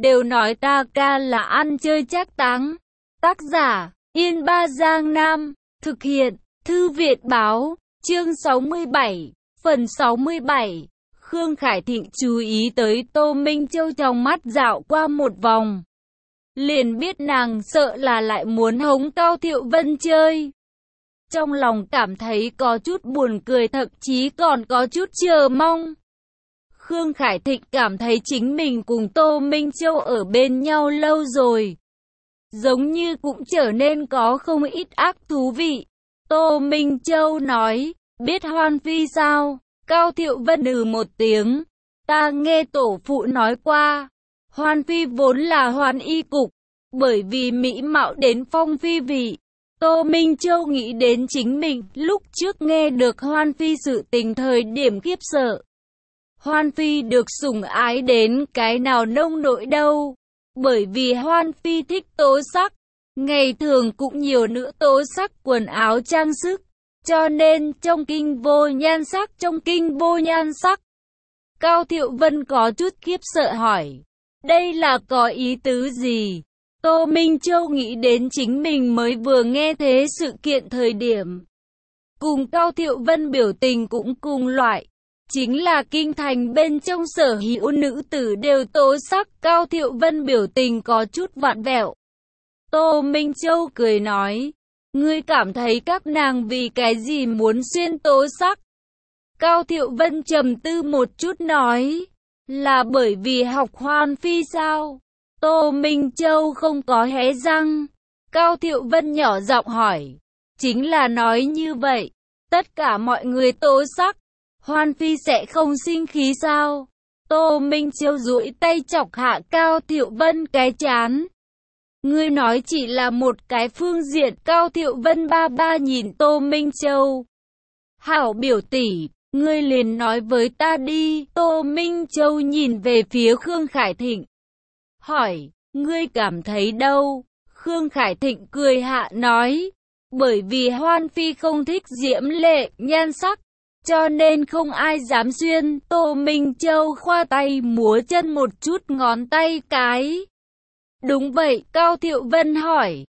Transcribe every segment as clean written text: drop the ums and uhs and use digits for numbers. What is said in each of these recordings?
đều nói ta ca là ăn chơi trác táng. Tác giả, Yên Ba Giang Nam. Thực hiện, Thư viện Báo. Chương 67, phần 67. Khương Khải Thịnh chú ý tới Tô Minh Châu trong mắt dạo qua một vòng. Liền biết nàng sợ là lại muốn hống Cao Thiệu Vân chơi. Trong lòng cảm thấy có chút buồn cười, thậm chí còn có chút chờ mong. Khương Khải Thịnh cảm thấy chính mình cùng Tô Minh Châu ở bên nhau lâu rồi, giống như cũng trở nên có không ít ác thú vị. Tô Minh Châu nói, biết Hoan Phi sao? Cao Thiệu Vân một tiếng, ta nghe tổ phụ nói qua, Hoan Phi vốn là Hoan Y Cục, bởi vì mỹ mạo đến phong phi vị. Tô Minh Châu nghĩ đến chính mình lúc trước nghe được Hoan Phi sự tình thời điểm khiếp sợ. Hoan Phi được sủng ái đến cái nào nông nỗi đâu, bởi vì Hoan Phi thích tố sắc, ngày thường cũng nhiều nữ tố sắc quần áo trang sức, cho nên trong kinh vô nhan sắc. Cao Thiệu Vân có chút khiếp sợ hỏi, đây là có ý tứ gì? Tô Minh Châu nghĩ đến chính mình mới vừa nghe thế sự kiện thời điểm, cùng Cao Thiệu Vân biểu tình cũng cùng loại, chính là kinh thành bên trong sở hữu nữ tử đều tố sắc. Cao Thiệu Vân biểu tình có chút vặn vẹo. Tô Minh Châu cười nói, ngươi cảm thấy các nàng vì cái gì muốn xuyên tố sắc? Cao Thiệu Vân trầm tư một chút nói, là bởi vì học Hoan Phi sao? Tô Minh Châu không có hé răng. Cao Thiệu Vân nhỏ giọng hỏi, chính là nói như vậy, tất cả mọi người tố sắc, Hoan Phi sẽ không sinh khí sao? Tô Minh Châu duỗi tay chọc hạ Cao Thiệu Vân cái trán. Ngươi nói chỉ là một cái phương diện. Cao Thiệu Vân ba ba nhìn Tô Minh Châu. Hảo biểu tỷ, ngươi liền nói với ta đi. Tô Minh Châu nhìn về phía Khương Khải Thịnh, hỏi, ngươi cảm thấy đâu? Khương Khải Thịnh cười hạ nói, bởi vì Hoan Phi không thích diễm lệ, nhan sắc, cho nên không ai dám xuyên. Tô Minh Châu khoa tay múa chân một chút ngón tay cái. Đúng vậy. Cao Thiệu Vân hỏi,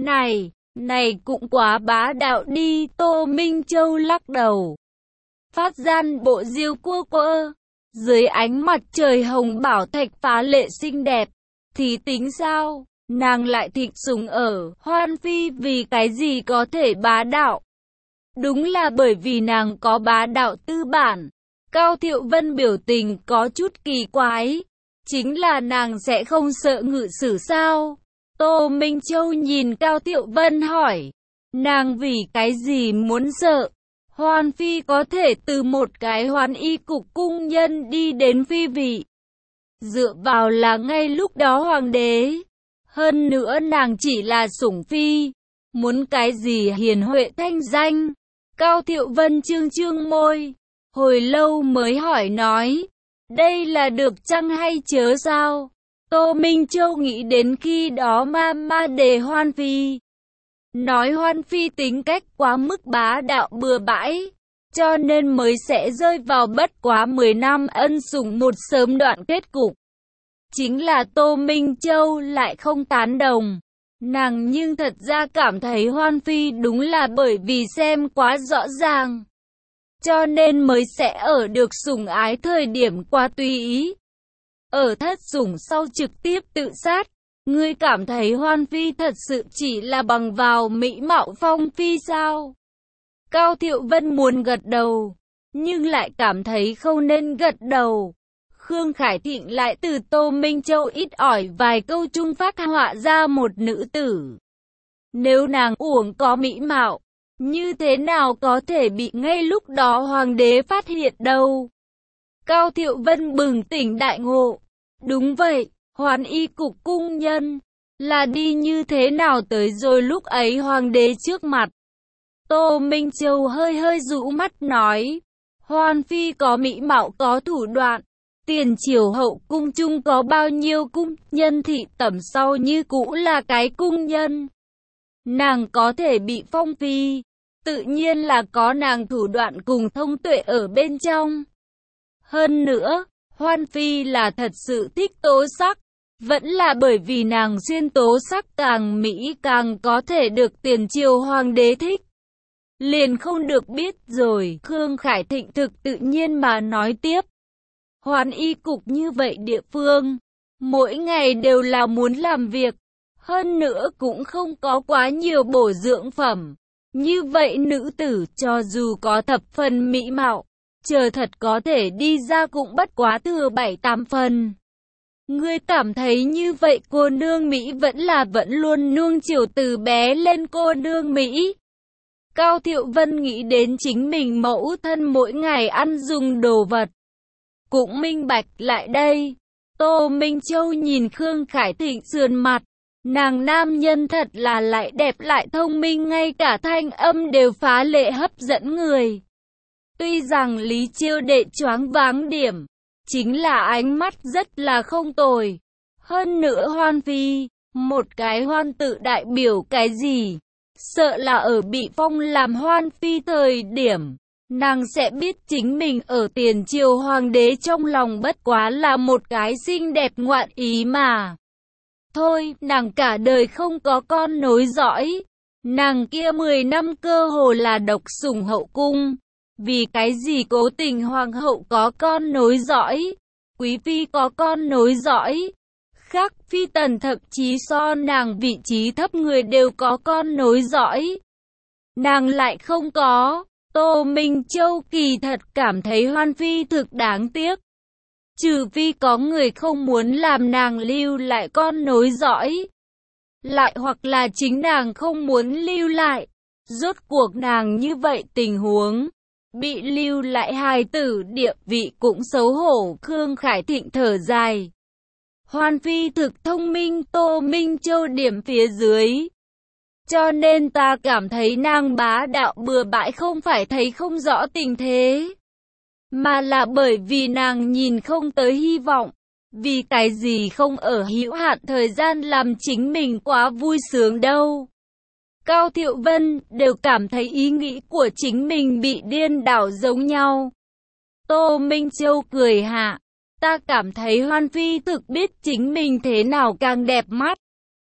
này cũng quá bá đạo đi. Tô Minh Châu lắc đầu, phát gian bộ diêu cua quơ. Dưới ánh mặt trời hồng bảo thạch phá lệ xinh đẹp, thì tính sao? Nàng lại thịnh sủng ở Hoan Phi vì cái gì có thể bá đạo? Đúng là bởi vì nàng có bá đạo tư bản. Cao Thiệu Vân biểu tình có chút kỳ quái, chính là nàng sẽ không sợ ngự sử sao? Tô Minh Châu nhìn Cao Thiệu Vân hỏi, nàng vì cái gì muốn sợ? Hoan Phi có thể từ một cái Hoan Y Cục cung nhân đi đến phi vị, dựa vào là ngay lúc đó hoàng đế. Hơn nữa nàng chỉ là sủng phi, muốn cái gì hiền huệ thanh danh? Cao Thiệu Vân trương môi, hồi lâu mới hỏi nói, đây là được chăng hay chớ sao? Tô Minh Châu nghĩ đến khi đó ma đề Hoan Phi, nói Hoan Phi tính cách quá mức bá đạo bừa bãi, cho nên mới sẽ rơi vào bất quá 10 năm ân sủng một sớm đoạn kết cục. Chính là Tô Minh Châu lại không tán đồng. Nàng nhưng thật ra cảm thấy Hoan Phi đúng là bởi vì xem quá rõ ràng, cho nên mới sẽ ở được sủng ái thời điểm quá tùy ý. Ở thất sủng sau trực tiếp tự sát. Ngươi cảm thấy Hoan Phi thật sự chỉ là bằng vào mỹ mạo phong phi sao? Cao Thiệu Vân muốn gật đầu, nhưng lại cảm thấy không nên gật đầu. Khương Khải Thịnh lại từ Tô Minh Châu ít ỏi vài câu trung phát họa ra một nữ tử. Nếu nàng uổng có mỹ mạo, như thế nào có thể bị ngay lúc đó hoàng đế phát hiện đâu? Cao Thiệu Vân bừng tỉnh đại ngộ. Đúng vậy, Hoan Y Cục cung nhân là đi như thế nào tới rồi lúc ấy hoàng đế trước mặt? Tô Minh Châu hơi rũ mắt nói, Hoan Phi có mỹ mạo có thủ đoạn. Tiền triều hậu cung chung có bao nhiêu cung nhân thị tẩm sau như cũ là cái cung nhân. Nàng có thể bị phong phi, tự nhiên là có nàng thủ đoạn cùng thông tuệ ở bên trong. Hơn nữa, Hoan Phi là thật sự thích tố sắc, Vẫn là bởi vì nàng xuyên tố sắc càng mỹ càng có thể được tiền triều hoàng đế thích. Liền không được biết rồi, Khương Khải Thịnh thực tự nhiên mà nói tiếp. Hoán y cục như vậy địa phương, mỗi ngày đều là muốn làm việc, hơn nữa cũng không có quá nhiều bổ dưỡng phẩm. Như vậy nữ tử cho dù có thập phần mỹ mạo, chờ thật có thể đi ra cũng bất quá thừa 7-8 phần. Ngươi cảm thấy như vậy cô nương Mỹ vẫn luôn nuông chiều từ bé lên cô nương Mỹ. Cao Thiệu Vân nghĩ đến chính mình mẫu thân mỗi ngày ăn dùng đồ vật. Cũng minh bạch lại đây. Tô Minh Châu nhìn Khương Khải Thịnh sườn mặt. Nàng nam nhân thật là lại đẹp lại thông minh, ngay cả thanh âm đều phá lệ hấp dẫn người. Tuy rằng Lý Chiêu Đệ choáng váng điểm, chính là ánh mắt rất là không tồi. Hơn nữa Hoan Phi, một cái hoan tự đại biểu cái gì? Sợ là ở bị phong làm Hoan Phi thời điểm, nàng sẽ biết chính mình ở tiền triều hoàng đế trong lòng bất quá là một cái xinh đẹp ngoạn ý mà. Thôi, nàng cả đời không có con nối dõi. Nàng kia 10 năm cơ hồ là độc sủng hậu cung. Vì cái gì cố tình hoàng hậu có con nối dõi, quý phi có con nối dõi, khác phi tần thậm chí so nàng vị trí thấp người đều có con nối dõi. Nàng lại không có. Tô Minh Châu kỳ thật cảm thấy Hoan Phi thực đáng tiếc. Trừ phi có người không muốn làm nàng lưu lại con nối dõi, lại hoặc là chính nàng không muốn lưu lại. Rốt cuộc nàng như vậy tình huống, bị lưu lại hài tử địa vị cũng xấu hổ. Khương Khải Thịnh thở dài. Hoan Phi thực thông minh, Tô Minh Châu điểm phía dưới. Cho nên ta cảm thấy nàng bá đạo bừa bãi không phải thấy không rõ tình thế, mà là bởi vì nàng nhìn không tới hy vọng. Vì cái gì không ở hữu hạn thời gian làm chính mình quá vui sướng đâu. Cao Thiệu Vân đều cảm thấy ý nghĩ của chính mình bị điên đảo giống nhau. Tô Minh Châu cười hạ. Ta cảm thấy Hoan Phi thực biết chính mình thế nào càng đẹp mắt.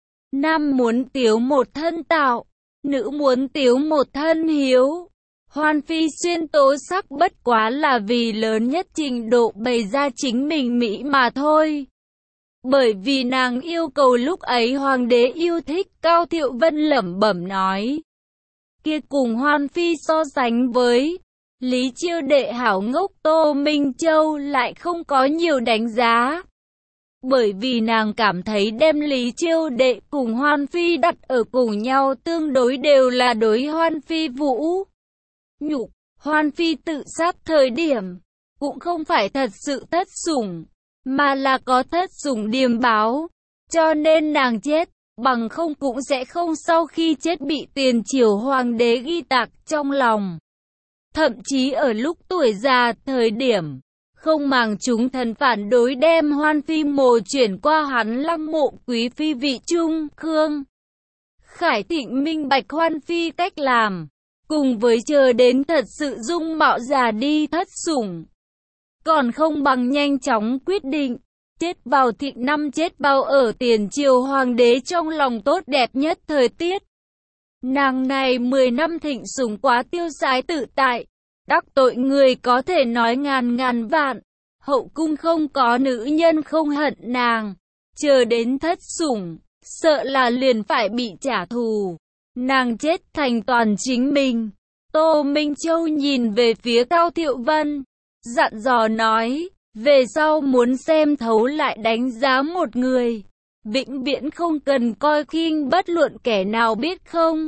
Nam muốn tiếu một thân tạo, nữ muốn tiếu một thân hiếu. Hoan Phi xuyên tố sắc bất quá là vì lớn nhất trình độ bày ra chính mình mỹ mà thôi. Bởi vì nàng yêu cầu lúc ấy hoàng đế yêu thích. Cao Thiệu Vân lẩm bẩm nói. Kia cùng Hoan Phi so sánh với Lý Chiêu Đệ hảo ngốc, Tô Minh Châu lại không có nhiều đánh giá. Bởi vì nàng cảm thấy đem Lý Chiêu Đệ cùng Hoan Phi đặt ở cùng nhau tương đối đều là đối Hoan Phi vũ nhục. Hoan Phi tự sát thời điểm cũng không phải thật sự thất sủng, mà là có thất sủng điềm báo. Cho nên nàng chết, bằng không cũng sẽ không sau khi chết bị tiền triều hoàng đế ghi tạc trong lòng. Thậm chí ở lúc tuổi già thời điểm, không màng chúng thần phản đối đem Hoan Phi mồ chuyển qua hắn lăng mộ quý phi vị trung. Khương Khải Thịnh minh bạch Hoan Phi cách làm, cùng với chờ đến thật sự dung mạo già đi thất sủng, còn không bằng nhanh chóng quyết định, chết vào thịnh năm chết vào ở tiền triều hoàng đế trong lòng tốt đẹp nhất thời tiết. Nàng này 10 năm thịnh sủng quá tiêu sái tự tại, đắc tội người có thể nói ngàn vạn, hậu cung không có nữ nhân không hận nàng, chờ đến thất sủng, sợ là liền phải bị trả thù. Nàng chết thành toàn chính mình. Tô Minh Châu nhìn về phía Cao Thiệu Vân, dặn dò nói, về sau muốn xem thấu lại đánh giá một người, vĩnh viễn không cần coi khinh bất luận kẻ nào, biết không?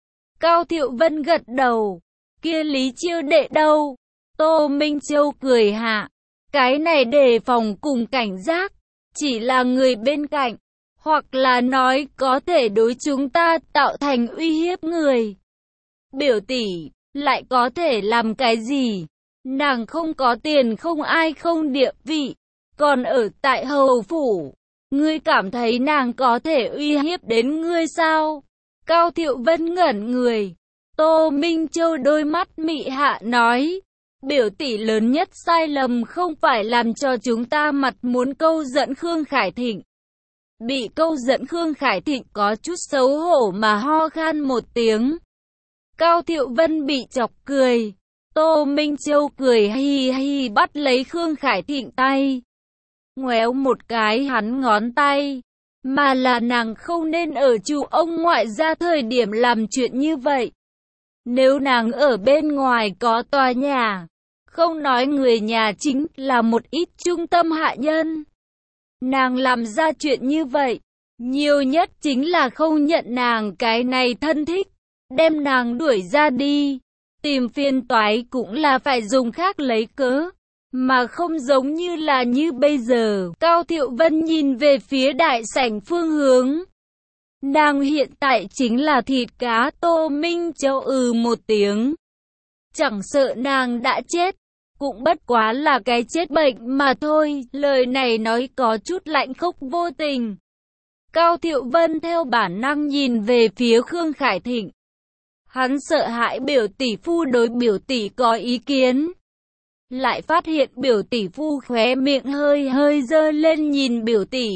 Cao Thiệu Vân gật đầu. Kia Lý Chiêu Đệ đâu? Tô Minh Châu cười hạ. Cái này đề phòng cùng cảnh giác, chỉ là người bên cạnh, hoặc là nói có thể đối chúng ta tạo thành uy hiếp người. Biểu tỷ, lại có thể làm cái gì? Nàng không có tiền, không ai, không địa vị, còn ở tại hầu phủ. Ngươi cảm thấy nàng có thể uy hiếp đến ngươi sao? Cao Thiệu Vân ngẩn người. Tô Minh Châu đôi mắt mị hạ nói, biểu tỷ lớn nhất sai lầm không phải làm cho chúng ta mặt muốn câu dẫn Khương Khải Thịnh, Bị câu dẫn Khương Khải Thịnh có chút xấu hổ mà ho khan một tiếng. Cao Thiệu Vân bị chọc cười. Tô Minh Châu cười hi hi bắt lấy Khương Khải Thịnh tay. Ngoéo một cái hắn ngón tay. Mà là nàng không nên ở trụ ông ngoại ra thời điểm làm chuyện như vậy. Nếu nàng ở bên ngoài có tòa nhà, không nói người nhà chính là một ít trung tâm hạ nhân. Nàng làm ra chuyện như vậy, nhiều nhất chính là không nhận nàng cái này thân thích, đem nàng đuổi ra đi. Tìm phiền toái cũng là phải dùng khác lấy cớ, mà không giống như là như bây giờ. Cao Thiệu Vân nhìn về phía đại sảnh phương hướng. Nàng hiện tại chính là thịt cá. Tô Minh Châu một tiếng. Chẳng sợ nàng đã chết, cũng bất quá là cái chết bệnh mà thôi. Lời này nói có chút lạnh khốc vô tình. Cao Thiệu Vân theo bản năng nhìn về phía Khương Khải Thịnh. Hắn sợ hãi biểu tỷ phu đối biểu tỷ có ý kiến. Lại phát hiện biểu tỷ phu khóe miệng hơi hơi giơ lên nhìn biểu tỷ.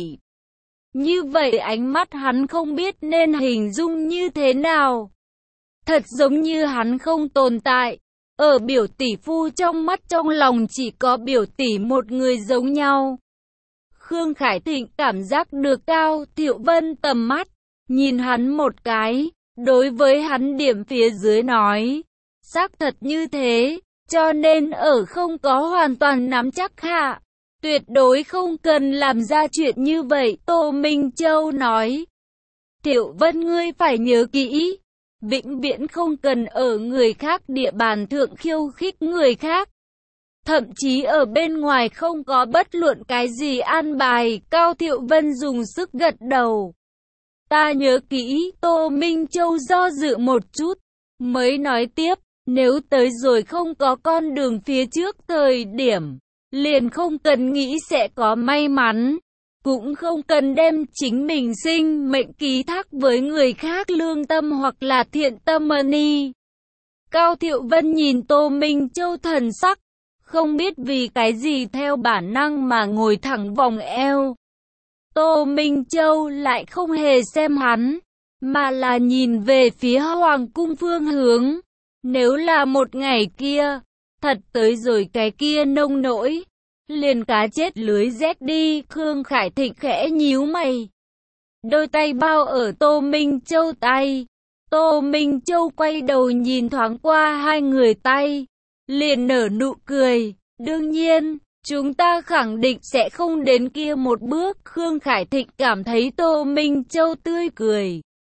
Như vậy ánh mắt hắn không biết nên hình dung như thế nào. Thật giống như hắn không tồn tại. Ở biểu tỷ phu trong mắt trong lòng chỉ có biểu tỷ một người giống nhau. Khương Khải Thịnh cảm giác được Cao Thiệu Vân tầm mắt, nhìn hắn một cái, đối với hắn điểm phía dưới nói, xác thật như thế, cho nên ở không có hoàn toàn nắm chắc hạ, tuyệt đối không cần làm ra chuyện như vậy. Tô Minh Châu nói, Thiệu Vân ngươi phải nhớ kỹ, vĩnh viễn không cần ở người khác địa bàn thượng khiêu khích người khác. Thậm chí ở bên ngoài không có bất luận cái gì an bài. Cao Thiệu Vân dùng sức gật đầu. Ta nhớ kỹ. Tô Minh Châu do dự một chút, mới nói tiếp, nếu tới rồi không có con đường phía trước thời điểm, liền không cần nghĩ sẽ có may mắn, cũng không cần đem chính mình sinh mệnh ký thác với người khác lương tâm hoặc là thiện tâm ni. Cao Thiệu Vân nhìn Tô Minh Châu thần sắc, không biết vì cái gì theo bản năng mà ngồi thẳng vòng eo. Tô Minh Châu lại không hề xem hắn, mà là nhìn về phía Hoàng cung phương hướng. Nếu là một ngày kia, thật tới rồi cái kia nông nỗi, liền cá chết lưới rét đi. Khương Khải Thịnh khẽ nhíu mày, đôi tay bao ở Tô Minh Châu tay. Tô Minh Châu quay đầu nhìn thoáng qua hai người tay, liền nở nụ cười. Đương nhiên, chúng ta khẳng định sẽ không đến kia một bước. Khương Khải Thịnh cảm thấy Tô Minh Châu tươi cười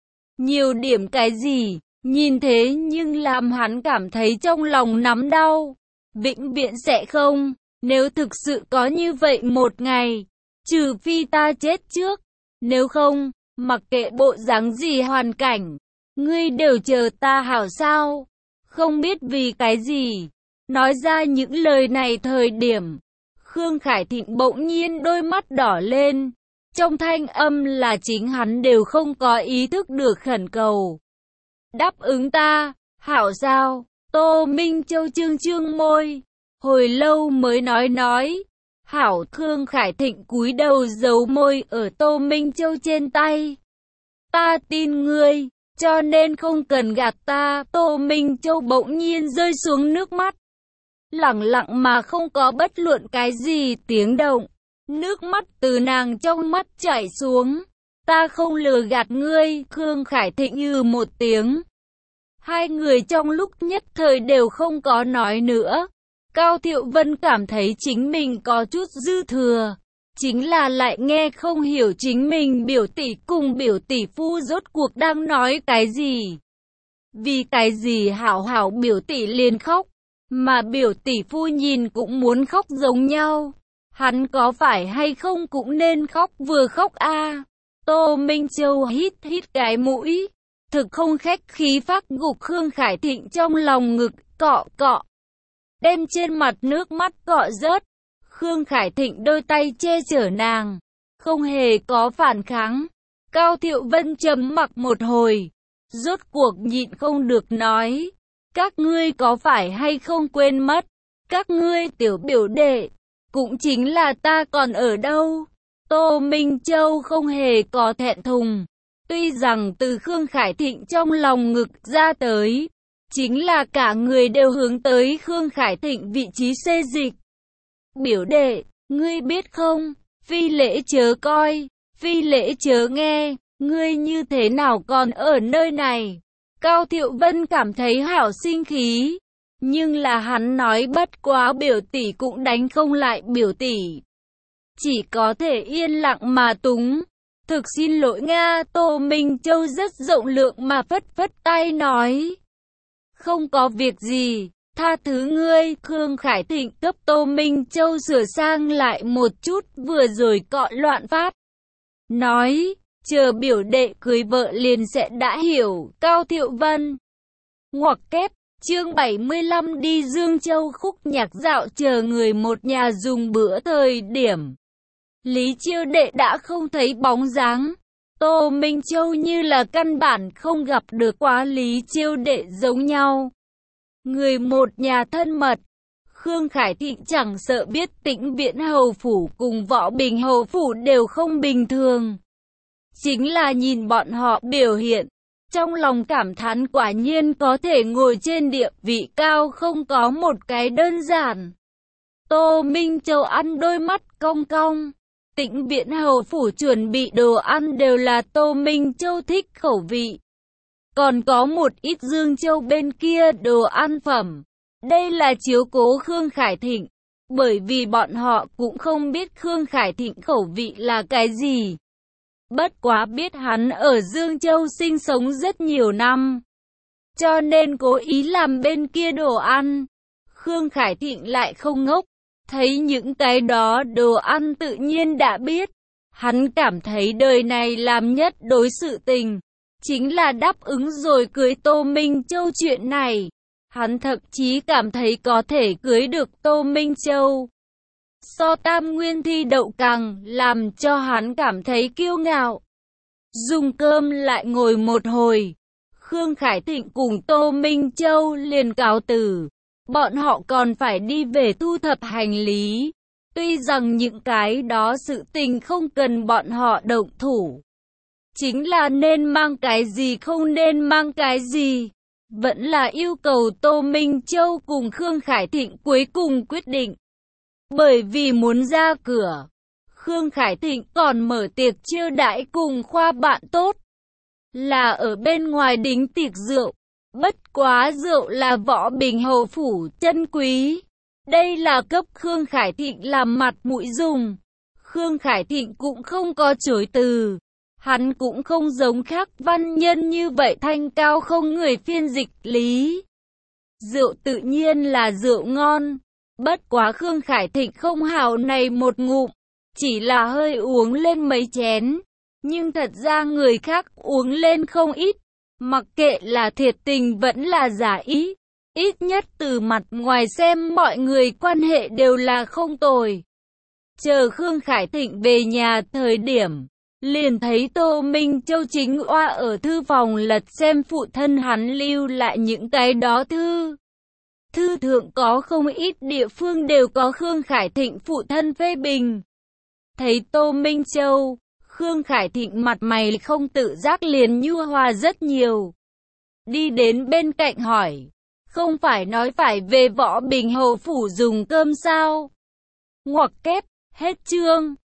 nhiều điểm cái gì, nhìn thế nhưng làm hắn cảm thấy trong lòng nắm đau. Vĩnh viễn sẽ không, nếu thực sự có như vậy một ngày, trừ phi ta chết trước, nếu không, mặc kệ bộ dáng gì hoàn cảnh, ngươi đều chờ ta hảo sao? Không biết vì cái gì, nói ra những lời này thời điểm, Khương Khải Thịnh bỗng nhiên đôi mắt đỏ lên, trong thanh âm là chính hắn đều không có ý thức được khẩn cầu. Đáp ứng ta, hảo sao? Tô Minh Châu trương trương môi, hồi lâu mới nói, hảo. Khương Khải Thịnh cúi đầu giấu môi ở Tô Minh Châu trên tay. Ta tin ngươi, cho nên không cần gạt ta. Tô Minh Châu bỗng nhiên rơi xuống nước mắt, lặng lặng mà không có bất luận cái gì tiếng động. Nước mắt từ nàng trong mắt chảy xuống. Ta không lừa gạt ngươi. Khương Khải Thịnh một tiếng. Hai người trong lúc nhất thời đều không có nói nữa. Cao Thiệu Vân cảm thấy chính mình có chút dư thừa, chính là lại nghe không hiểu chính mình biểu tỷ cùng biểu tỷ phu rốt cuộc đang nói cái gì. Vì cái gì hảo biểu tỷ liền khóc, mà biểu tỷ phu nhìn cũng muốn khóc giống nhau. Hắn có phải hay không cũng nên khóc, vừa khóc a. Tô Minh Châu hít cái mũi, thực không khách khí phát gục Khương Khải Thịnh trong lòng ngực, cọ, đem trên mặt nước mắt cọ rớt. Khương Khải Thịnh đôi tay che chở nàng, không hề có phản kháng. Cao Thiệu Vân trầm mặc một hồi, rốt cuộc nhịn không được nói, các ngươi có phải hay không quên mất, các ngươi tiểu biểu đệ, cũng chính là ta còn ở đâu. Tô Minh Châu không hề có thẹn thùng. Tuy rằng từ Khương Khải Thịnh trong lòng ngực ra tới, chính là cả người đều hướng tới Khương Khải Thịnh vị trí xê dịch. Biểu đệ, ngươi biết không, phi lễ chớ coi, phi lễ chớ nghe, ngươi như thế nào còn ở nơi này. Cao Thiệu Vân cảm thấy hảo sinh khí, nhưng là hắn nói bất quá biểu tỷ cũng đánh không lại biểu tỷ. Chỉ có thể yên lặng mà túng. Thực xin lỗi Nga, Tô Minh Châu rất rộng lượng mà phất phất tay nói. Không có việc gì, tha thứ ngươi. Khương Khải Thịnh cấp Tô Minh Châu sửa sang lại một chút vừa rồi cọ loạn phát. Nói, chờ biểu đệ cưới vợ liền sẽ đã hiểu. Cao Thiệu Vân. Ngoặc kép, chương 75 đi Dương Châu khúc nhạc dạo chờ người một nhà dùng bữa thời điểm. Lý Chiêu Đệ đã không thấy bóng dáng. Tô Minh Châu như là căn bản không gặp được quá Lý Chiêu Đệ giống nhau. Người một nhà thân mật. Khương Khải Thịnh chẳng sợ biết Tĩnh Viễn Hầu Phủ cùng Võ Bình Hầu Phủ đều không bình thường. Chính là nhìn bọn họ biểu hiện. Trong lòng cảm thán quả nhiên có thể ngồi trên địa vị cao không có một cái đơn giản. Tô Minh Châu ăn đôi mắt cong cong. Tĩnh Viễn Hầu Phủ chuẩn bị đồ ăn đều là Tô Minh Châu thích khẩu vị. Còn có một ít Dương Châu bên kia đồ ăn phẩm. Đây là chiếu cố Khương Khải Thịnh. Bởi vì bọn họ cũng không biết Khương Khải Thịnh khẩu vị là cái gì. Bất quá biết hắn ở Dương Châu sinh sống rất nhiều năm. Cho nên cố ý làm bên kia đồ ăn. Khương Khải Thịnh lại không ngốc. Thấy những cái đó đồ ăn tự nhiên đã biết. Hắn cảm thấy đời này làm nhất đối sự tình. Chính là đáp ứng rồi cưới Tô Minh Châu chuyện này. Hắn thậm chí cảm thấy có thể cưới được Tô Minh Châu. So Tam Nguyên thi đậu càng làm cho hắn cảm thấy kiêu ngạo. Dùng cơm lại ngồi một hồi. Khương Khải Thịnh cùng Tô Minh Châu liền cáo từ. Bọn họ còn phải đi về thu thập hành lý. Tuy rằng những cái đó sự tình không cần bọn họ động thủ. Chính là nên mang cái gì không nên mang cái gì. Vẫn là yêu cầu Tô Minh Châu cùng Khương Khải Thịnh cuối cùng quyết định. Bởi vì muốn ra cửa, Khương Khải Thịnh còn mở tiệc chiêu đãi cùng khoa bạn tốt. Là ở bên ngoài đính tiệc rượu. Bất quá rượu là Võ Bình Hầu Phủ chân quý. Đây là cấp Khương Khải Thịnh làm mặt mũi dùng. Khương Khải Thịnh cũng không có chối từ. Hắn cũng không giống khác văn nhân như vậy thanh cao không người phiên dịch lý. Rượu tự nhiên là rượu ngon. Bất quá Khương Khải Thịnh không hào này một ngụm. Chỉ là hơi uống lên mấy chén. Nhưng thật ra người khác uống lên không ít. Mặc kệ là thiệt tình vẫn là giả ý. Ít nhất từ mặt ngoài xem mọi người quan hệ đều là không tồi. Chờ Khương Khải Thịnh về nhà thời điểm. Liền thấy Tô Minh Châu chính oa ở thư phòng lật xem phụ thân hắn lưu lại những cái đó thư. Thư thượng có không ít địa phương đều có Khương Khải Thịnh phụ thân phê bình. Thấy Tô Minh Châu, Khương Khải Thịnh mặt mày không tự giác liền nhu hòa rất nhiều. Đi đến bên cạnh hỏi, không phải nói phải về Võ Bình Hầu Phủ dùng cơm sao? Ngoặc kép, hết chương.